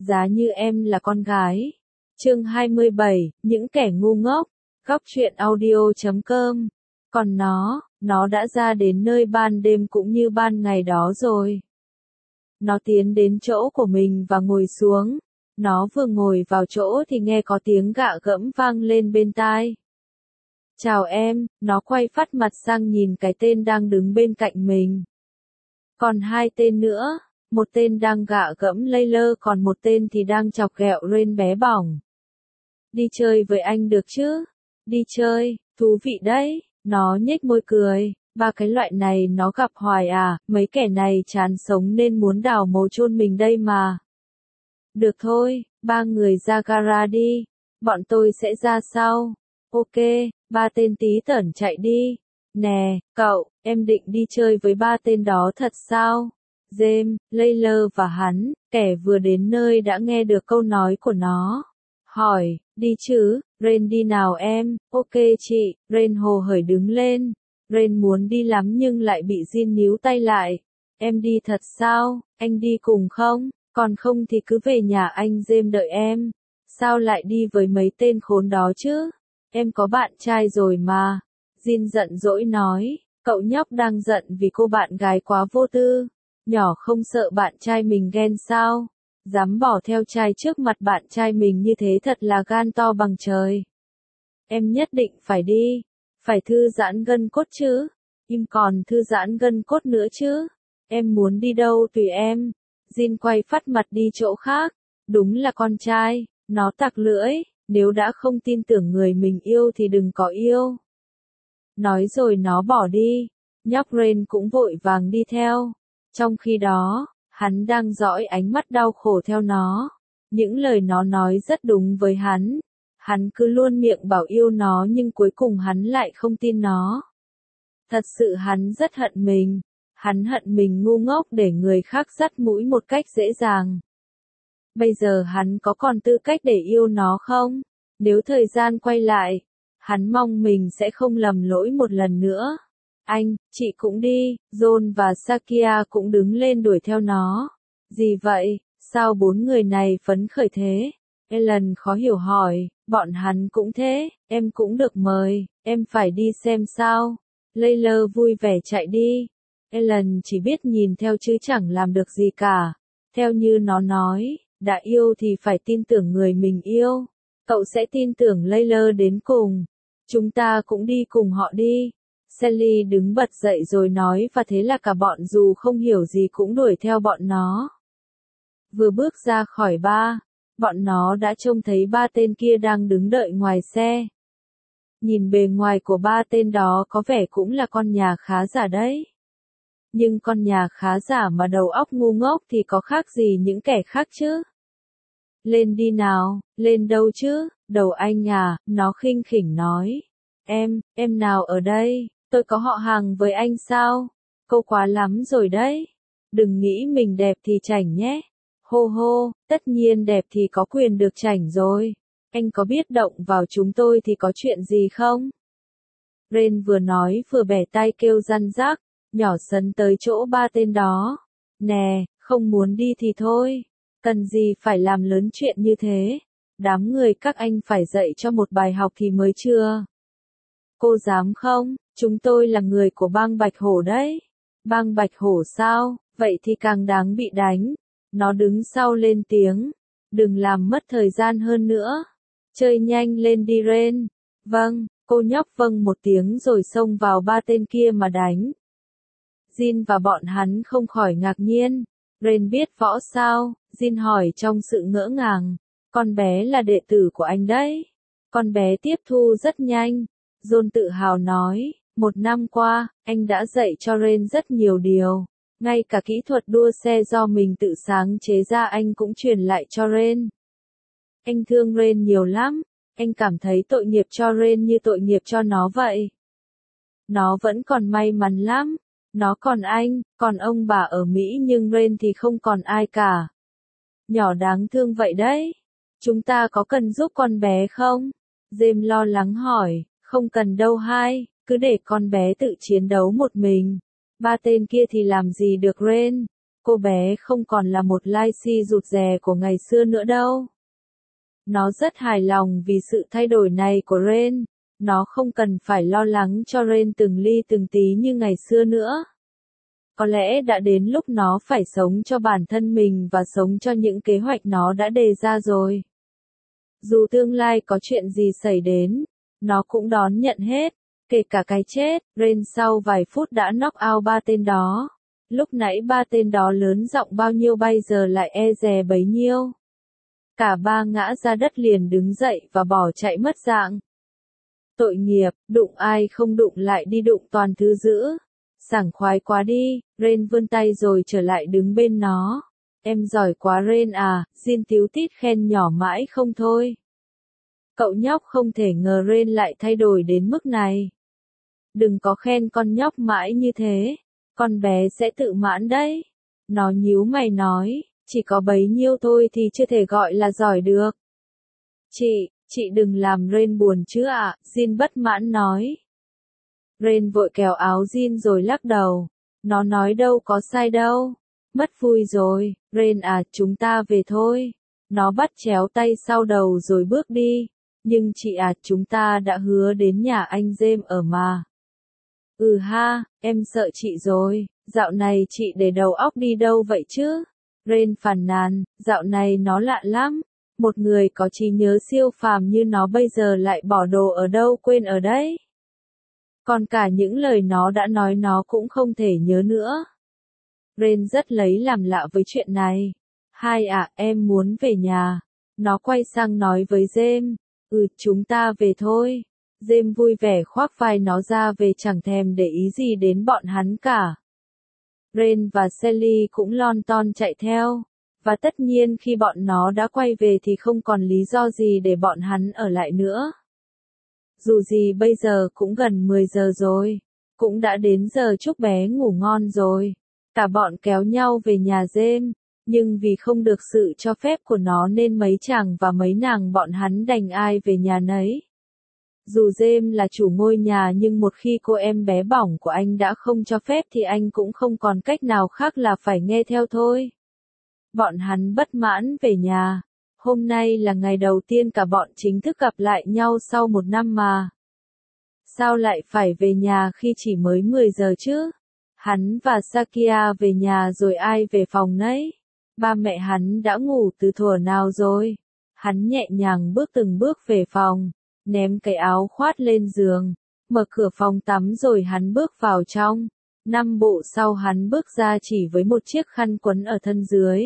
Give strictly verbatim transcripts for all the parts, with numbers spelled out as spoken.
giá như em là con gái. Chương hai mươi bảy, những kẻ ngu ngốc. Góc truyện audio chấm com. Còn nó, nó đã ra đến nơi ban đêm cũng như ban ngày đó rồi. Nó tiến đến chỗ của mình và ngồi xuống. Nó vừa ngồi vào chỗ thì nghe có tiếng gạ gẫm vang lên bên tai. Chào em, nó quay phắt mặt sang nhìn cái tên đang đứng bên cạnh mình. Còn hai tên nữa, một tên đang gạ gẫm lây lơ còn một tên thì đang chọc ghẹo Rain bé bỏng. Đi chơi với anh được chứ? Đi chơi, thú vị đấy, nó nhếch môi cười. Ba cái loại này nó gặp hoài à, mấy kẻ này chán sống nên muốn đào mồ chôn mình đây mà. Được thôi, ba người ra gara đi, bọn tôi sẽ ra sau. Ok, ba tên tí tởn chạy đi. Nè, cậu, em định đi chơi với ba tên đó thật sao? James, Layla và hắn, kẻ vừa đến nơi đã nghe được câu nói của nó. Hỏi, đi chứ, Rain đi nào em, ok chị, Rain hồ hởi đứng lên. Rain muốn đi lắm nhưng lại bị Jin níu tay lại. Em đi thật sao, anh đi cùng không? Còn không thì cứ về nhà anh James đợi em. Sao lại đi với mấy tên khốn đó chứ? Em có bạn trai rồi mà. Jin giận dỗi nói, cậu nhóc đang giận vì cô bạn gái quá vô tư. Nhỏ không sợ bạn trai mình ghen sao? Dám bỏ theo trai trước mặt bạn trai mình như thế thật là gan to bằng trời. Em nhất định phải đi. Phải thư giãn gân cốt chứ. Im còn thư giãn gân cốt nữa chứ. Em muốn đi đâu tùy em. Jin quay phắt mặt đi chỗ khác. Đúng là con trai. Nó tặc lưỡi. Nếu đã không tin tưởng người mình yêu thì đừng có yêu. Nói rồi nó bỏ đi. Nhóc Rain cũng vội vàng đi theo. Trong khi đó, hắn đang dõi ánh mắt đau khổ theo nó. Những lời nó nói rất đúng với hắn. Hắn cứ luôn miệng bảo yêu nó nhưng cuối cùng hắn lại không tin nó. Thật sự hắn rất hận mình. Hắn hận mình ngu ngốc để người khác dắt mũi một cách dễ dàng. Bây giờ hắn có còn tư cách để yêu nó không? Nếu thời gian quay lại, hắn mong mình sẽ không lầm lỗi một lần nữa. Anh, chị cũng đi, John và Sakia cũng đứng lên đuổi theo nó. Gì vậy, sao bốn người này phấn khởi thế? Ellen khó hiểu hỏi, bọn hắn cũng thế, em cũng được mời, em phải đi xem sao. Layla vui vẻ chạy đi. Ellen chỉ biết nhìn theo chứ chẳng làm được gì cả. Theo như nó nói, đã yêu thì phải tin tưởng người mình yêu. Cậu sẽ tin tưởng Layla đến cùng. Chúng ta cũng đi cùng họ đi. Sally đứng bật dậy rồi nói và thế là cả bọn dù không hiểu gì cũng đuổi theo bọn nó. Vừa bước ra khỏi bar, bọn nó đã trông thấy ba tên kia đang đứng đợi ngoài xe. Nhìn bề ngoài của ba tên đó có vẻ cũng là con nhà khá giả đấy. Nhưng con nhà khá giả mà đầu óc ngu ngốc thì có khác gì những kẻ khác chứ? Lên đi nào, lên đâu chứ, đầu anh à, nó khinh khỉnh nói. Em, em nào ở đây, tôi có họ hàng với anh sao? Câu quá lắm rồi đấy. Đừng nghĩ mình đẹp thì chảnh nhé. Hô hô, tất nhiên đẹp thì có quyền được chảnh rồi. Anh có biết động vào chúng tôi thì có chuyện gì không? Rain vừa nói vừa bẻ tay kêu răn rắc, nhỏ sấn tới chỗ ba tên đó. Nè, không muốn đi thì thôi. Cần gì phải làm lớn chuyện như thế? Đám người các anh phải dạy cho một bài học thì mới chưa? Cô dám không? Chúng tôi là người của bang Bạch Hổ đấy. Bang Bạch Hổ sao? Vậy thì càng đáng bị đánh. Nó đứng sau lên tiếng. Đừng làm mất thời gian hơn nữa. Chơi nhanh lên đi Rain. Vâng, cô nhóc vâng một tiếng rồi xông vào ba tên kia mà đánh. Jin và bọn hắn không khỏi ngạc nhiên. Rain biết võ sao? Jin hỏi trong sự ngỡ ngàng. Con bé là đệ tử của anh đấy. Con bé tiếp thu rất nhanh. John tự hào nói, một năm qua, anh đã dạy cho Rain rất nhiều điều. Ngay cả kỹ thuật đua xe do mình tự sáng chế ra anh cũng truyền lại cho Rain. Anh thương Rain nhiều lắm. Anh cảm thấy tội nghiệp cho Rain như tội nghiệp cho nó vậy. Nó vẫn còn may mắn lắm. Nó còn anh, còn ông bà ở Mỹ nhưng Rain thì không còn ai cả. Nhỏ đáng thương vậy đấy. Chúng ta có cần giúp con bé không? James lo lắng hỏi, không cần đâu hai, cứ để con bé tự chiến đấu một mình. Ba tên kia thì làm gì được Rain? Cô bé không còn là một Lacey rụt rè của ngày xưa nữa đâu. Nó rất hài lòng vì sự thay đổi này của Ren. Nó không cần phải lo lắng cho Ren từng ly từng tí như ngày xưa nữa. Có lẽ đã đến lúc nó phải sống cho bản thân mình và sống cho những kế hoạch nó đã đề ra rồi. Dù tương lai có chuyện gì xảy đến, nó cũng đón nhận hết, kể cả cái chết. Ren sau vài phút đã knock out ba tên đó. Lúc nãy ba tên đó lớn giọng bao nhiêu bây giờ lại e dè bấy nhiêu. Cả ba ngã ra đất liền đứng dậy và bỏ chạy mất dạng. Tội nghiệp, đụng ai không đụng lại đi đụng toàn thứ dữ. Sảng khoái quá đi. Ren vươn tay rồi trở lại đứng bên nó. Em giỏi quá Ren à, Jin tíu tít khen nhỏ mãi không thôi. Cậu nhóc không thể ngờ Ren lại thay đổi đến mức này. Đừng có khen con nhóc mãi như thế, con bé sẽ tự mãn đấy. Nó nhíu mày nói, chỉ có bấy nhiêu thôi thì chưa thể gọi là giỏi được. Chị, chị đừng làm Ren buồn chứ ạ, à, Jin bất mãn nói. Ren vội kéo áo Jin rồi lắc đầu. Nó nói đâu có sai đâu. Mất vui rồi, Ren à, chúng ta về thôi. Nó bắt chéo tay sau đầu rồi bước đi. Nhưng chị à, chúng ta đã hứa đến nhà anh James ở mà. Ừ ha, em sợ chị rồi, dạo này chị để đầu óc đi đâu vậy chứ? Ren phàn nàn, dạo này nó lạ lắm. Một người có trí nhớ siêu phàm như nó bây giờ lại bỏ đồ ở đâu quên ở đấy. Còn cả những lời nó đã nói nó cũng không thể nhớ nữa. Ren rất lấy làm lạ với chuyện này. Hai ạ, à, em muốn về nhà. Nó quay sang nói với James. Ừ, chúng ta về thôi. James vui vẻ khoác vai nó ra về chẳng thèm để ý gì đến bọn hắn cả. Ren và Sally cũng lon ton chạy theo. Và tất nhiên khi bọn nó đã quay về thì không còn lý do gì để bọn hắn ở lại nữa. Dù gì bây giờ cũng gần mười giờ rồi. Cũng đã đến giờ chúc bé ngủ ngon rồi. Cả bọn kéo nhau về nhà James. Nhưng vì không được sự cho phép của nó nên mấy chàng và mấy nàng bọn hắn đành ai về nhà nấy. Dù James là chủ ngôi nhà nhưng một khi cô em bé bỏng của anh đã không cho phép thì anh cũng không còn cách nào khác là phải nghe theo thôi. Bọn hắn bất mãn về nhà. Hôm nay là ngày đầu tiên cả bọn chính thức gặp lại nhau sau một năm mà. Sao lại phải về nhà khi chỉ mới mười giờ chứ? Hắn và Sakia về nhà rồi ai về phòng nấy? Ba mẹ hắn đã ngủ từ thuở nào rồi? Hắn nhẹ nhàng bước từng bước về phòng, ném cái áo khoác lên giường, mở cửa phòng tắm rồi hắn bước vào trong. Năm bộ sau hắn bước ra chỉ với một chiếc khăn quấn ở thân dưới.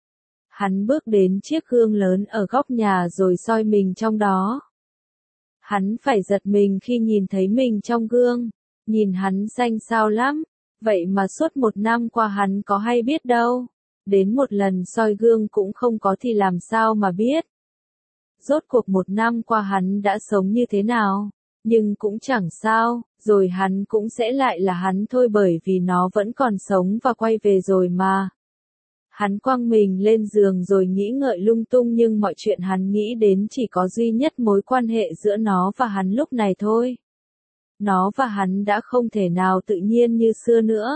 Hắn bước đến chiếc gương lớn ở góc nhà rồi soi mình trong đó. Hắn phải giật mình khi nhìn thấy mình trong gương. Nhìn hắn xanh xao lắm. Vậy mà suốt một năm qua hắn có hay biết đâu. Đến một lần soi gương cũng không có thì làm sao mà biết. Rốt cuộc một năm qua hắn đã sống như thế nào. Nhưng cũng chẳng sao, rồi hắn cũng sẽ lại là hắn thôi bởi vì nó vẫn còn sống và quay về rồi mà. Hắn quăng mình lên giường rồi nghĩ ngợi lung tung nhưng mọi chuyện hắn nghĩ đến chỉ có duy nhất mối quan hệ giữa nó và hắn lúc này thôi. Nó và hắn đã không thể nào tự nhiên như xưa nữa.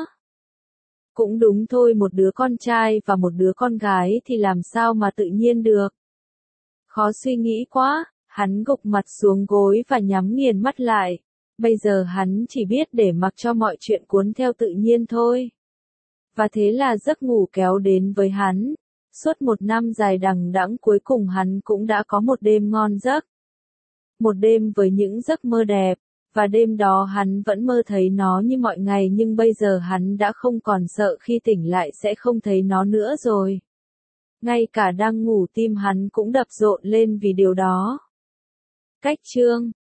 Cũng đúng thôi, một đứa con trai và một đứa con gái thì làm sao mà tự nhiên được. Khó suy nghĩ quá, hắn gục mặt xuống gối và nhắm nghiền mắt lại. Bây giờ hắn chỉ biết để mặc cho mọi chuyện cuốn theo tự nhiên thôi. Và thế là giấc ngủ kéo đến với hắn. Suốt một năm dài đằng đẵng cuối cùng hắn cũng đã có một đêm ngon giấc. Một đêm với những giấc mơ đẹp. Và đêm đó hắn vẫn mơ thấy nó như mọi ngày nhưng bây giờ hắn đã không còn sợ khi tỉnh lại sẽ không thấy nó nữa rồi. Ngay cả đang ngủ tim hắn cũng đập rộn lên vì điều đó. Cách chương